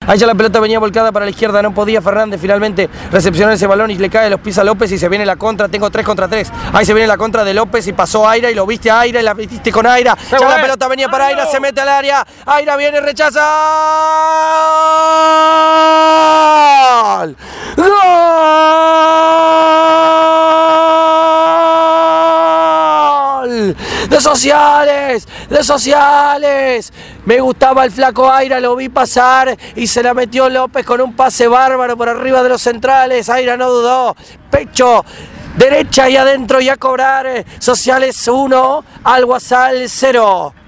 Ahí ya la pelota venía volcada para la izquierda, no podía Fernández finalmente recepcionar ese balón y le cae, los pisa López y se viene la contra, tengo 3 contra 3. Ahí se viene la contra de López y pasó Aira y lo viste a Aira y la viste con Aira. Ya la pelota venía para Aira, se mete al área. Aira viene, rechaza. ¡Gol! ¡Gol! De Sociales. Me gustaba el flaco Aira, lo vi pasar y se la metió López con un pase bárbaro por arriba de los centrales. Aira no dudó. Pecho, derecha y adentro y a cobrar. Sociales 1, Alguazal 0.